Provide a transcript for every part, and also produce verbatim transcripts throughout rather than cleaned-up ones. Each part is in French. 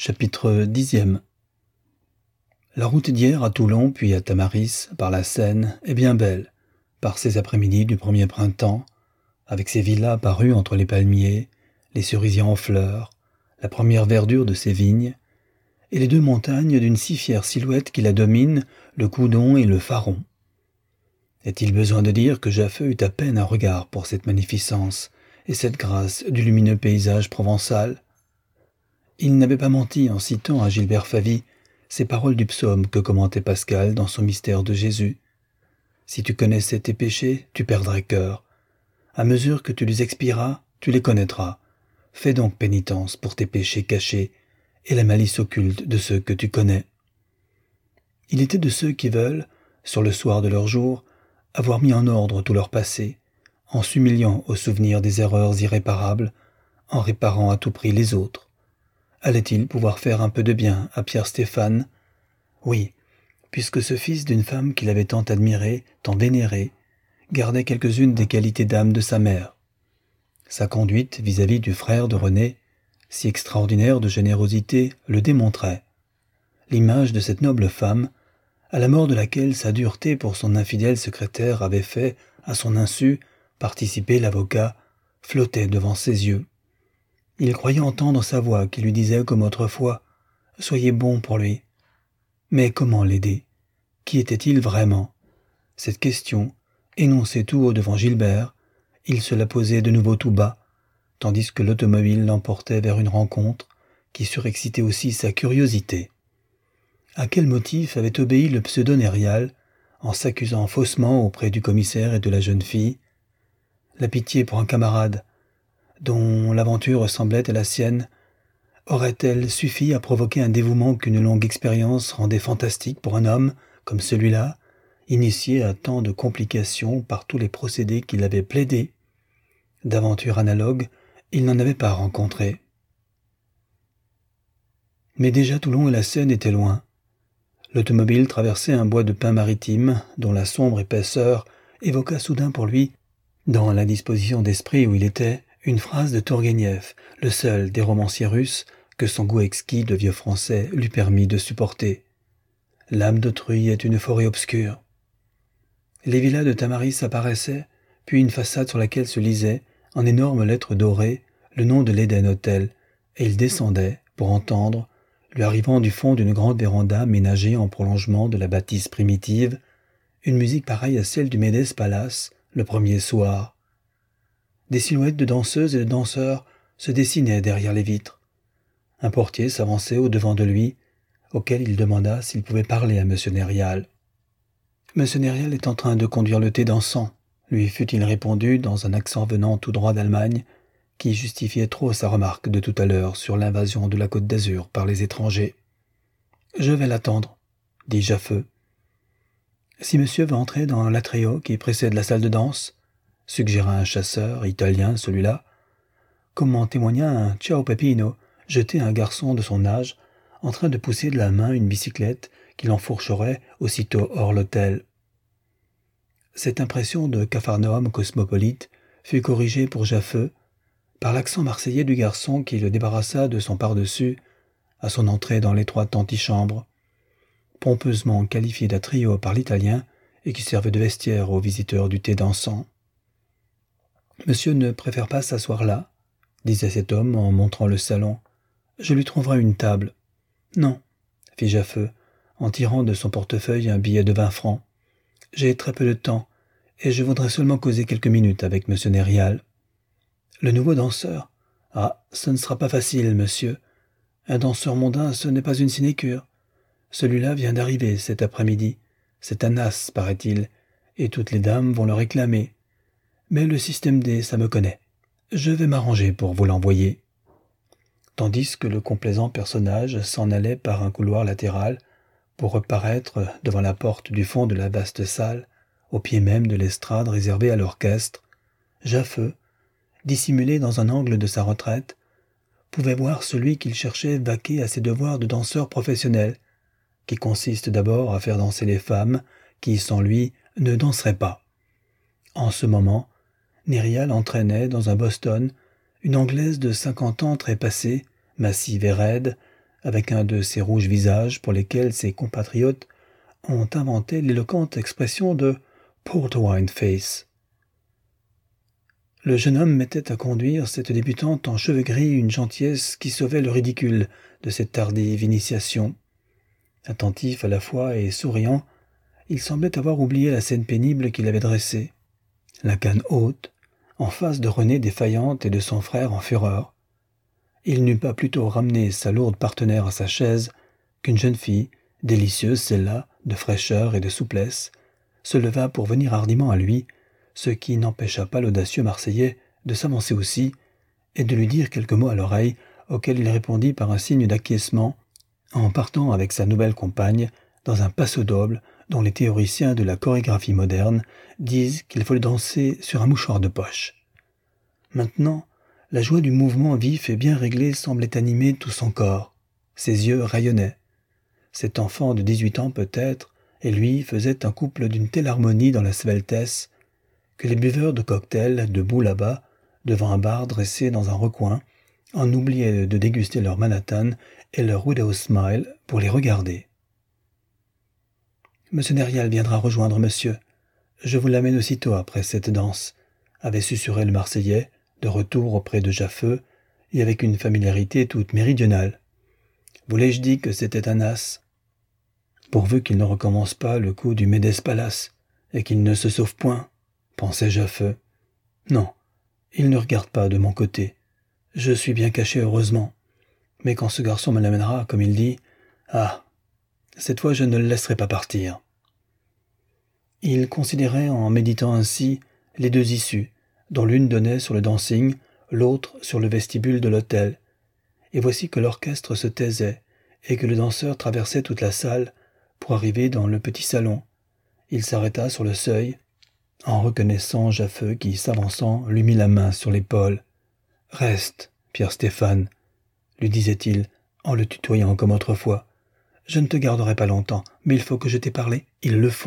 Chapitre dixième. La route d'hier à Toulon puis à Tamaris, par la Seine, est bien belle, par ces après-midi du premier printemps, avec ses villas apparues entre les palmiers, les cerisiers en fleurs, la première verdure de ses vignes, et les deux montagnes d'une si fière silhouette qui la dominent, le Coudon et le Faron. Est-il besoin de dire que Jaffeux eut à peine un regard pour cette magnificence et cette grâce du lumineux paysage provençal? Il n'avait pas menti en citant à Gilbert Favy ces paroles du psaume que commentait Pascal dans son mystère de Jésus. « Si tu connaissais tes péchés, tu perdrais cœur. À mesure que tu les expieras, tu les connaîtras. Fais donc pénitence pour tes péchés cachés et la malice occulte de ceux que tu connais. » Il était de ceux qui veulent, sur le soir de leur jour, avoir mis en ordre tout leur passé, en s'humiliant au souvenir des erreurs irréparables, en réparant à tout prix les autres. Allait-il pouvoir faire un peu de bien à Pierre Stéphane? Oui, puisque ce fils d'une femme qu'il avait tant admiré, tant vénéré, gardait quelques-unes des qualités d'âme de sa mère. Sa conduite vis-à-vis du frère de René, si extraordinaire de générosité, le démontrait. L'image de cette noble femme, à la mort de laquelle sa dureté pour son infidèle secrétaire avait fait, à son insu, participer l'avocat, flottait devant ses yeux. Il croyait entendre sa voix qui lui disait comme autrefois « Soyez bon pour lui ». Mais comment l'aider? Qui était-il vraiment? Cette question, énoncée tout haut devant Gilbert, il se la posait de nouveau tout bas, tandis que l'automobile l'emportait vers une rencontre qui surexcitait aussi sa curiosité. À quel motif avait obéi le pseudo-Nérial en s'accusant faussement auprès du commissaire et de la jeune fille? La pitié pour un camarade, dont l'aventure ressemblait à la sienne, aurait-elle suffi à provoquer un dévouement qu'une longue expérience rendait fantastique pour un homme comme celui-là, initié à tant de complications par tous les procédés qu'il avait plaidés? D'aventures analogues, il n'en avait pas rencontré. Mais déjà Toulon et la Seine étaient loin. L'automobile traversait un bois de pins maritime dont la sombre épaisseur évoqua soudain pour lui, dans la disposition d'esprit où il était, une phrase de Tourguenieff, le seul des romanciers russes que son goût exquis de vieux français lui permit de supporter. L'âme d'autrui est une forêt obscure. Les villas de Tamaris apparaissaient, puis une façade sur laquelle se lisait, en énormes lettres dorées, le nom de l'Eden Hotel, et il descendait, pour entendre, lui arrivant du fond d'une grande véranda aménagée en prolongement de la bâtisse primitive, une musique pareille à celle du Médès Palace, le premier soir. Des silhouettes de danseuses et de danseurs se dessinaient derrière les vitres. Un portier s'avançait au-devant de lui, auquel il demanda s'il pouvait parler à M. Nérial. « M. Nérial est en train de conduire le thé dansant », lui fut-il répondu dans un accent venant tout droit d'Allemagne, qui justifiait trop sa remarque de tout à l'heure sur l'invasion de la Côte d'Azur par les étrangers. « Je vais l'attendre, » dit Jaffeux. « Si monsieur veut entrer dans l'atrio qui précède la salle de danse, » suggéra un chasseur, italien celui-là, comme en témoigna un « ciao Peppino » jeté à un garçon de son âge, en train de pousser de la main une bicyclette qu'il enfourcherait aussitôt hors l'hôtel. Cette impression de capharnaüm cosmopolite fut corrigée pour Jaffeux par l'accent marseillais du garçon qui le débarrassa de son pardessus à son entrée dans l'étroite antichambre, pompeusement qualifié d'atrio par l'italien et qui servait de vestiaire aux visiteurs du thé dansant. « Monsieur ne préfère pas s'asseoir là ?» disait cet homme en montrant le salon. « Je lui trouverai une table. »« Non, » fit Jaffeux, en tirant de son portefeuille un billet de vingt francs. « J'ai très peu de temps, et je voudrais seulement causer quelques minutes avec M. Nérial. »« Le nouveau danseur ? Ah, ce ne sera pas facile, monsieur. Un danseur mondain, ce n'est pas une sinécure. Celui-là vient d'arriver cet après-midi. C'est un as, paraît-il, et toutes les dames vont le réclamer. Mais le système D, ça me connaît. Je vais m'arranger pour vous l'envoyer. » Tandis que le complaisant personnage s'en allait par un couloir latéral pour reparaître devant la porte du fond de la vaste salle, au pied même de l'estrade réservée à l'orchestre, Jaffeux, dissimulé dans un angle de sa retraite, pouvait voir celui qu'il cherchait vaquer à ses devoirs de danseur professionnel, qui consiste d'abord à faire danser les femmes qui, sans lui, ne danseraient pas. En ce moment, Nérial entraînait dans un Boston une Anglaise de cinquante ans trépassée, massive et raide, avec un de ces rouges visages pour lesquels ses compatriotes ont inventé l'éloquente expression de « port wine face ». Le jeune homme mettait à conduire cette débutante en cheveux gris une gentillesse qui sauvait le ridicule de cette tardive initiation. Attentif à la fois et souriant, il semblait avoir oublié la scène pénible qu'il avait dressée. La canne haute, en face de Renée défaillante et de son frère en fureur. Il n'eût pas plutôt ramené sa lourde partenaire à sa chaise qu'une jeune fille, délicieuse celle-là, de fraîcheur et de souplesse, se leva pour venir hardiment à lui, ce qui n'empêcha pas l'audacieux Marseillais de s'avancer aussi et de lui dire quelques mots à l'oreille, auxquels il répondit par un signe d'acquiescement, en partant avec sa nouvelle compagne dans un passo doble dont les théoriciens de la chorégraphie moderne disent qu'il faut le danser sur un mouchoir de poche. Maintenant, la joie du mouvement vif et bien réglé semblait animer tout son corps. Ses yeux rayonnaient. Cet enfant de dix-huit ans peut-être, et lui faisaient un couple d'une telle harmonie dans la sveltesse que les buveurs de cocktails, debout là-bas, devant un bar dressé dans un recoin, en oubliaient de déguster leur Manhattan et leur Widow Smile pour les regarder. « Monsieur Nérial viendra rejoindre monsieur. Je vous l'amène aussitôt après cette danse », avait susurré le Marseillais, de retour auprès de Jaffeux, et avec une familiarité toute méridionale. « Vous l'ai-je dit que c'était un as ? Pourvu qu'il ne recommence pas le coup du Médès Palace, et qu'il ne se sauve point, pensait Jaffeux. Non, il ne regarde pas de mon côté. Je suis bien caché heureusement. Mais quand ce garçon me l'amènera, comme il dit, ah, cette fois je ne le laisserai pas partir. » Il considérait en méditant ainsi les deux issues, dont l'une donnait sur le dancing, l'autre sur le vestibule de l'hôtel. Et voici que l'orchestre se taisait, et que le danseur traversait toute la salle pour arriver dans le petit salon. Il s'arrêta sur le seuil, en reconnaissant Jaffeux qui, s'avançant, lui mit la main sur l'épaule. « Reste, Pierre-Stéphane, lui disait-il, en le tutoyant comme autrefois. Je ne te garderai pas longtemps, mais il faut que je t'ai parlé, il le faut. »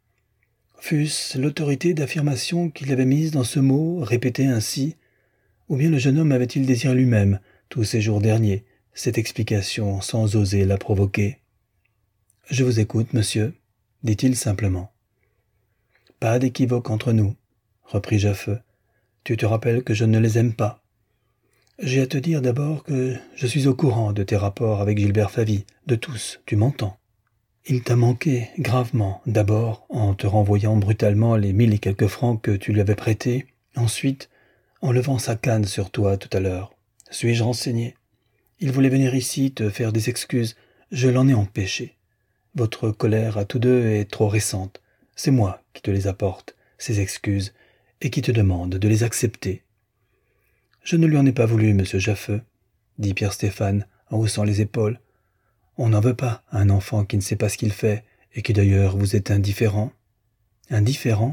Fût-ce l'autorité d'affirmation qu'il avait mise dans ce mot, répété ainsi, ou bien le jeune homme avait-il désiré lui-même, tous ces jours derniers, cette explication sans oser la provoquer. « Je vous écoute, monsieur, » dit-il simplement. « Pas d'équivoque entre nous, » reprit Jaffeux. « Tu te rappelles que je ne les aime pas. J'ai à te dire d'abord que je suis au courant de tes rapports avec Gilbert Favy, de tous, tu m'entends. Il t'a manqué gravement, d'abord en te renvoyant brutalement les mille et quelques francs que tu lui avais prêtés, ensuite en levant sa canne sur toi tout à l'heure. Suis-je renseigné? Il voulait venir ici te faire des excuses, je l'en ai empêché. Votre colère à tous deux est trop récente. C'est moi qui te les apporte, ces excuses, et qui te demande de les accepter. » « Je ne lui en ai pas voulu, monsieur Jaffeux, » dit Pierre-Stéphane en haussant les épaules. « On n'en veut pas à un enfant qui ne sait pas ce qu'il fait, et qui d'ailleurs vous est indifférent. »« Indifférent ?»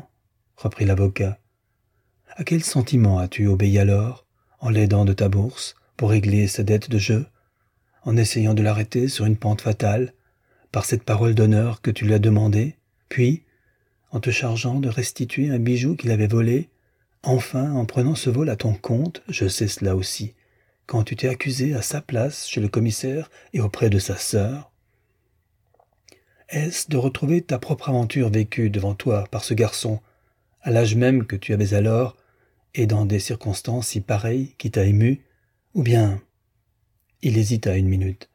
reprit l'avocat. « À quel sentiment as-tu obéi alors, en l'aidant de ta bourse, pour régler sa dette de jeu, en essayant de l'arrêter sur une pente fatale, par cette parole d'honneur que tu lui as demandée, puis, en te chargeant de restituer un bijou qu'il avait volé, enfin, en prenant ce vol à ton compte, je sais cela aussi, quand tu t'es accusé à sa place chez le commissaire et auprès de sa sœur. Est-ce de retrouver ta propre aventure vécue devant toi par ce garçon, à l'âge même que tu avais alors, et dans des circonstances si pareilles qui t'a ému, ou bien... » Il hésita une minute.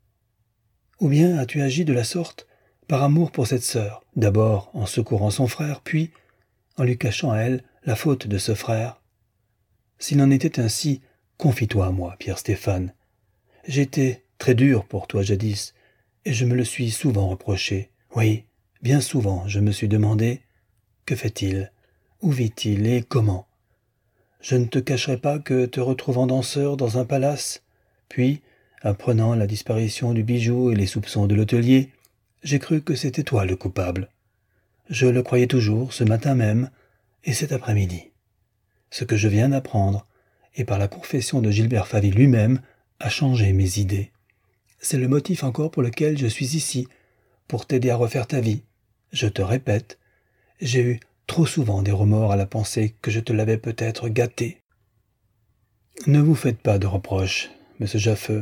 « Ou bien as-tu agi de la sorte par amour pour cette sœur, d'abord en secourant son frère, puis en lui cachant à elle la faute de ce frère. S'il en était ainsi, confie-toi à moi, Pierre-Stéphane. J'ai été très dur pour toi jadis, et je me le suis souvent reproché. Oui, bien souvent, je me suis demandé, que fait-il? Où vit-il et comment? Je ne te cacherai pas que, te retrouvant danseur dans un palace, puis, apprenant la disparition du bijou et les soupçons de l'hôtelier, j'ai cru que c'était toi le coupable. Je le croyais toujours, ce matin même, et cet après-midi. Ce que je viens d'apprendre, et par la confession de Gilbert Favy lui-même, a changé mes idées. C'est le motif encore pour lequel je suis ici, pour t'aider à refaire ta vie. Je te répète, j'ai eu trop souvent des remords à la pensée que je te l'avais peut-être gâté. Ne vous faites pas de reproches, monsieur Jaffeux,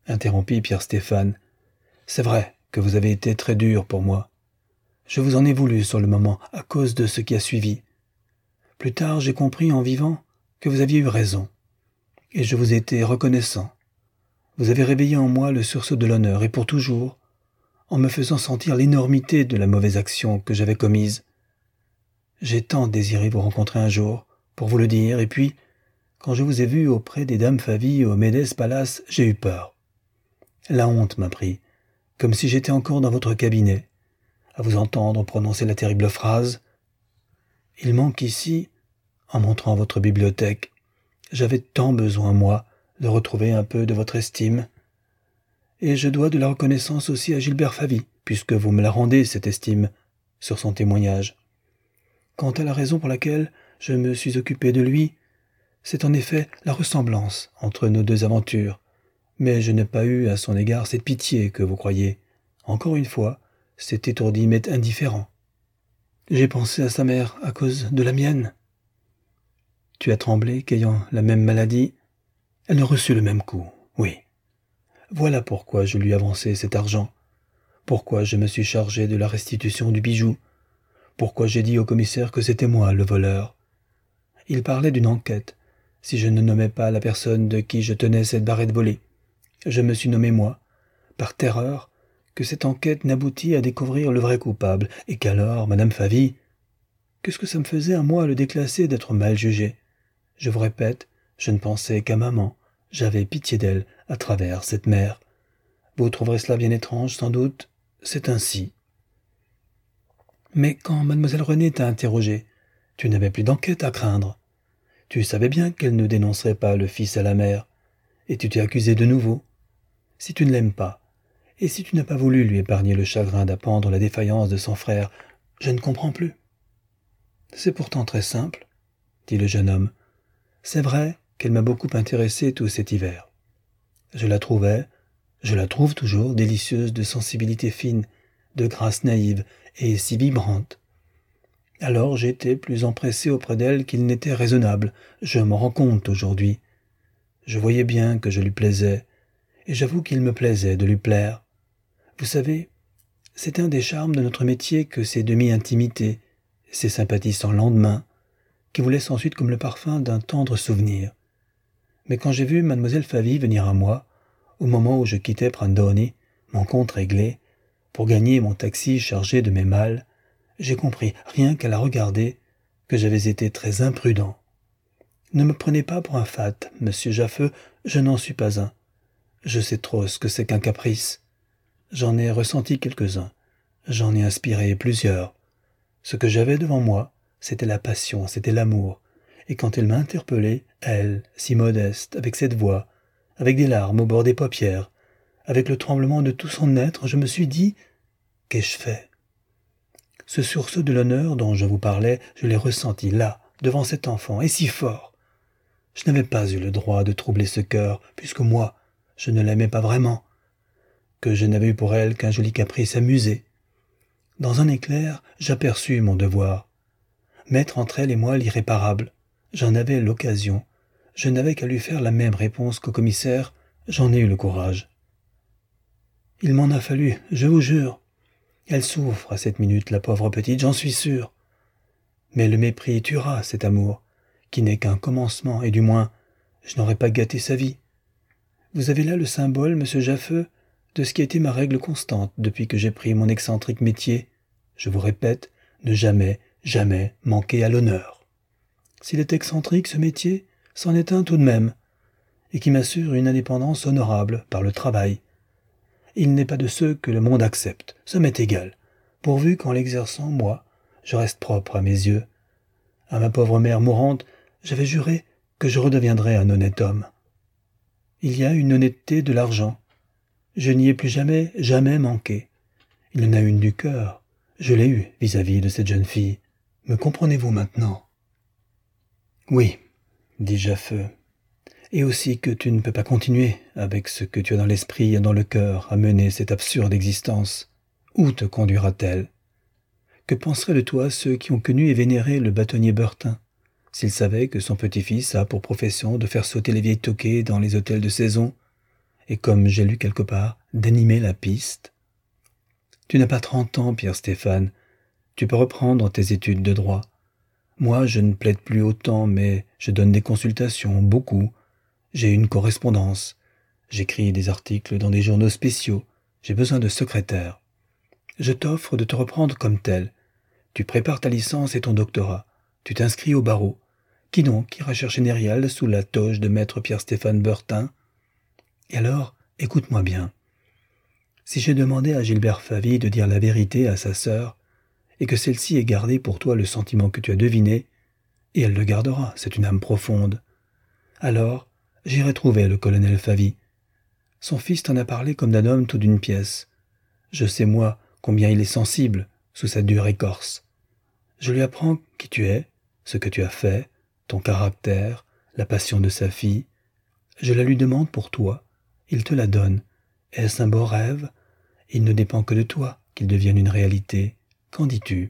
interrompit Pierre Stéphane. C'est vrai que vous avez été très dur pour moi. Je vous en ai voulu sur le moment à cause de ce qui a suivi. Plus tard, j'ai compris en vivant que vous aviez eu raison, et je vous ai été reconnaissant. Vous avez réveillé en moi le sursaut de l'honneur, et pour toujours, en me faisant sentir l'énormité de la mauvaise action que j'avais commise. J'ai tant désiré vous rencontrer un jour, pour vous le dire, et puis, quand je vous ai vu auprès des dames Favy au Médès Palace, j'ai eu peur. La honte m'a pris, comme si j'étais encore dans votre cabinet, à vous entendre prononcer la terrible phrase « Il manque ici », en montrant votre bibliothèque. J'avais tant besoin, moi, de retrouver un peu de votre estime. Et je dois de la reconnaissance aussi à Gilbert Favy, puisque vous me la rendez, cette estime, sur son témoignage. Quant à la raison pour laquelle je me suis occupé de lui, c'est en effet la ressemblance entre nos deux aventures, mais je n'ai pas eu à son égard cette pitié que vous croyez. Encore une fois, cet étourdi m'est indifférent. J'ai pensé à sa mère à cause de la mienne. Tu as tremblé qu'ayant la même maladie, elle ne reçut le même coup, oui. Voilà pourquoi je lui avançai cet argent, pourquoi je me suis chargé de la restitution du bijou, pourquoi j'ai dit au commissaire que c'était moi le voleur. Il parlait d'une enquête, si je ne nommais pas la personne de qui je tenais cette barrette volée. Je me suis nommé moi, par terreur, que cette enquête n'aboutit à découvrir le vrai coupable, et qu'alors, Madame Favy, qu'est-ce que ça me faisait à moi le déclasser d'être mal jugé? Je vous répète, je ne pensais qu'à maman, j'avais pitié d'elle à travers cette mère. Vous trouverez cela bien étrange, sans doute, c'est ainsi. Mais quand mademoiselle Renée t'a interrogé, tu n'avais plus d'enquête à craindre. Tu savais bien qu'elle ne dénoncerait pas le fils à la mère, et tu t'es accusé de nouveau. Si tu ne l'aimes pas, et si tu n'as pas voulu lui épargner le chagrin d'apprendre la défaillance de son frère, je ne comprends plus. C'est pourtant très simple, dit le jeune homme. C'est vrai qu'elle m'a beaucoup intéressé tout cet hiver. Je la trouvais, je la trouve toujours délicieuse de sensibilité fine, de grâce naïve et si vibrante. Alors j'étais plus empressé auprès d'elle qu'il n'était raisonnable, je m'en rends compte aujourd'hui. Je voyais bien que je lui plaisais, et j'avoue qu'il me plaisait de lui plaire. Vous savez, c'est un des charmes de notre métier que ces demi-intimités, ces sympathies sans lendemain, qui vous laissent ensuite comme le parfum d'un tendre souvenir. Mais quand j'ai vu mademoiselle Favy venir à moi, au moment où je quittais Prandoni, mon compte réglé, pour gagner mon taxi chargé de mes malles, j'ai compris, rien qu'à la regarder, que j'avais été très imprudent. Ne me prenez pas pour un fat, monsieur Jaffeux, je n'en suis pas un. Je sais trop ce que c'est qu'un caprice. J'en ai ressenti quelques-uns, j'en ai inspiré plusieurs. Ce que j'avais devant moi, c'était la passion, c'était l'amour, et quand elle m'a interpellé, elle, si modeste, avec cette voix, avec des larmes au bord des paupières, avec le tremblement de tout son être, je me suis dit « Qu'ai-je fait ?» Ce sursaut de l'honneur dont je vous parlais, je l'ai ressenti là, devant cet enfant, et si fort. Je n'avais pas eu le droit de troubler ce cœur, puisque moi, je ne l'aimais pas vraiment, que je n'avais eu pour elle qu'un joli caprice amusé. Dans un éclair, j'aperçus mon devoir. Mettre entre elle et moi l'irréparable. J'en avais l'occasion. Je n'avais qu'à lui faire la même réponse qu'au commissaire. J'en ai eu le courage. Il m'en a fallu, je vous jure. Elle souffre à cette minute, la pauvre petite, j'en suis sûr. Mais le mépris tuera cet amour, qui n'est qu'un commencement, et du moins, je n'aurais pas gâté sa vie. Vous avez là le symbole, monsieur Jaffeux, de ce qui a été ma règle constante depuis que j'ai pris mon excentrique métier. Je vous répète, ne jamais, jamais manquer à l'honneur. S'il est excentrique, ce métier, c'en est un tout de même, et qui m'assure une indépendance honorable par le travail. Il n'est pas de ceux que le monde accepte, ça m'est égal, pourvu qu'en l'exerçant, moi, je reste propre à mes yeux. À ma pauvre mère mourante, j'avais juré que je redeviendrais un honnête homme. Il y a une honnêteté de l'argent. Je n'y ai plus jamais, jamais manqué. Il y en a une du cœur. Je l'ai eue vis-à-vis de cette jeune fille. Me comprenez-vous maintenant? Oui, dit Jaffeux. Et aussi que tu ne peux pas continuer, avec ce que tu as dans l'esprit et dans le cœur, à mener cette absurde existence. Où te conduira-t-elle? Que penseraient de toi ceux qui ont connu et vénéré le bâtonnier Bertin, s'ils savaient que son petit-fils a pour profession de faire sauter les vieilles toquées dans les hôtels de saison, et comme j'ai lu quelque part, d'animer la piste. Tu n'as pas trente ans, Pierre-Stéphane. Tu peux reprendre tes études de droit. Moi, je ne plaide plus autant, mais je donne des consultations, beaucoup. J'ai une correspondance. J'écris des articles dans des journaux spéciaux. J'ai besoin de secrétaire. Je t'offre de te reprendre comme tel. Tu prépares ta licence et ton doctorat. Tu t'inscris au barreau. Qui donc ira chercher Nérial sous la toge de maître Pierre-Stéphane Bertin? Et alors, écoute-moi bien. Si j'ai demandé à Gilbert Favy de dire la vérité à sa sœur, et que celle-ci ait gardé pour toi le sentiment que tu as deviné, et elle le gardera, c'est une âme profonde, alors j'irai trouver le colonel Favy. Son fils t'en a parlé comme d'un homme tout d'une pièce. Je sais, moi, combien il est sensible sous sa dure écorce. Je lui apprends qui tu es, ce que tu as fait, ton caractère, la passion de sa fille. Je la lui demande pour toi, il te la donne. Est-ce un beau rêve? Il ne dépend que de toi qu'il devienne une réalité. Qu'en dis-tu?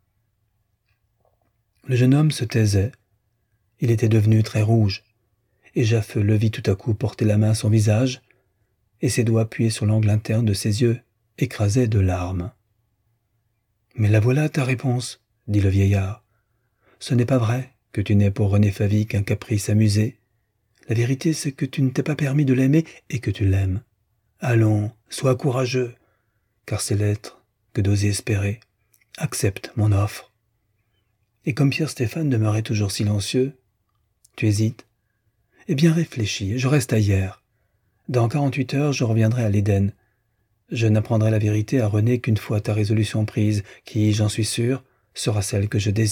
Le jeune homme se taisait. Il était devenu très rouge, et Jaffeux le vit tout à coup porter la main à son visage, et ses doigts appuyés sur l'angle interne de ses yeux écrasaient de larmes. « Mais la voilà ta réponse, » dit le vieillard. « Ce n'est pas vrai que tu n'aies pour René Favy qu'un caprice amusé. La vérité, c'est que tu ne t'es pas permis de l'aimer et que tu l'aimes. Allons, sois courageux, car c'est l'être que d'oser espérer. Accepte mon offre. » Et comme Pierre-Stéphane demeurait toujours silencieux, « Tu hésites? Eh bien réfléchis, je reste à hier. Dans quarante-huit heures, je reviendrai à l'Éden. Je n'apprendrai la vérité à René qu'une fois ta résolution prise, qui, j'en suis sûr, sera celle que je désire. »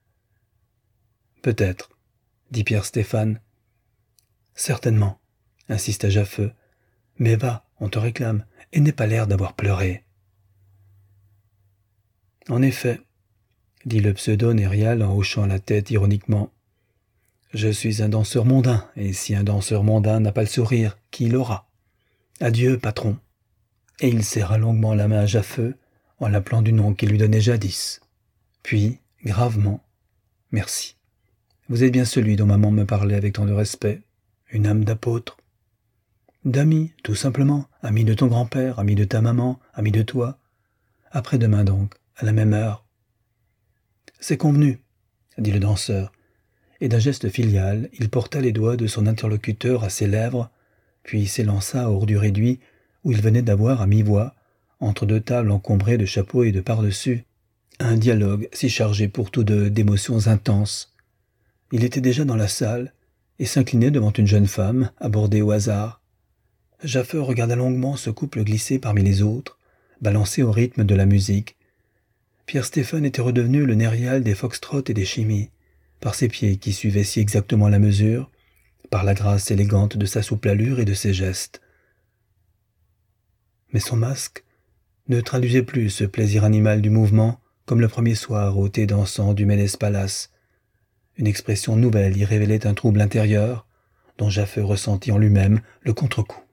« Peut-être, » dit Pierre-Stéphane. « Certainement, » insista Jaffeux. « Mais va, on te réclame, et n'aie pas l'air d'avoir pleuré. » « En effet, » dit le pseudo-Nérial en hochant la tête ironiquement, « je suis un danseur mondain, et si un danseur mondain n'a pas le sourire, qui l'aura? Adieu, patron. » Et il serra longuement la main à Jaffeux, en l'appelant du nom qu'il lui donnait jadis. Puis, gravement, « Merci. Vous êtes bien celui dont maman me parlait avec tant de respect, une âme d'apôtre. D'ami, tout simplement, ami de ton grand-père, ami de ta maman, ami de toi. Après-demain donc, à la même heure. »« C'est convenu, » dit le danseur, et d'un geste filial, il porta les doigts de son interlocuteur à ses lèvres, puis s'élança hors du réduit où il venait d'avoir à mi-voix, entre deux tables encombrées de chapeaux et de pardessus, un dialogue si chargé pour tous deux d'émotions intenses. Il était déjà dans la salle et s'inclinait devant une jeune femme, abordée au hasard. Jaffeux regarda longuement ce couple glisser parmi les autres, balancé au rythme de la musique. Pierre-Stéphane était redevenu le Nérial des foxtrots et des chimies, par ses pieds qui suivaient si exactement la mesure, par la grâce élégante de sa souple allure et de ses gestes. Mais son masque ne traduisait plus ce plaisir animal du mouvement comme le premier soir au thé dansant du Ménès Palace. Une expression nouvelle y révélait un trouble intérieur, dont Jaffeux ressentit en lui-même le contre-coup.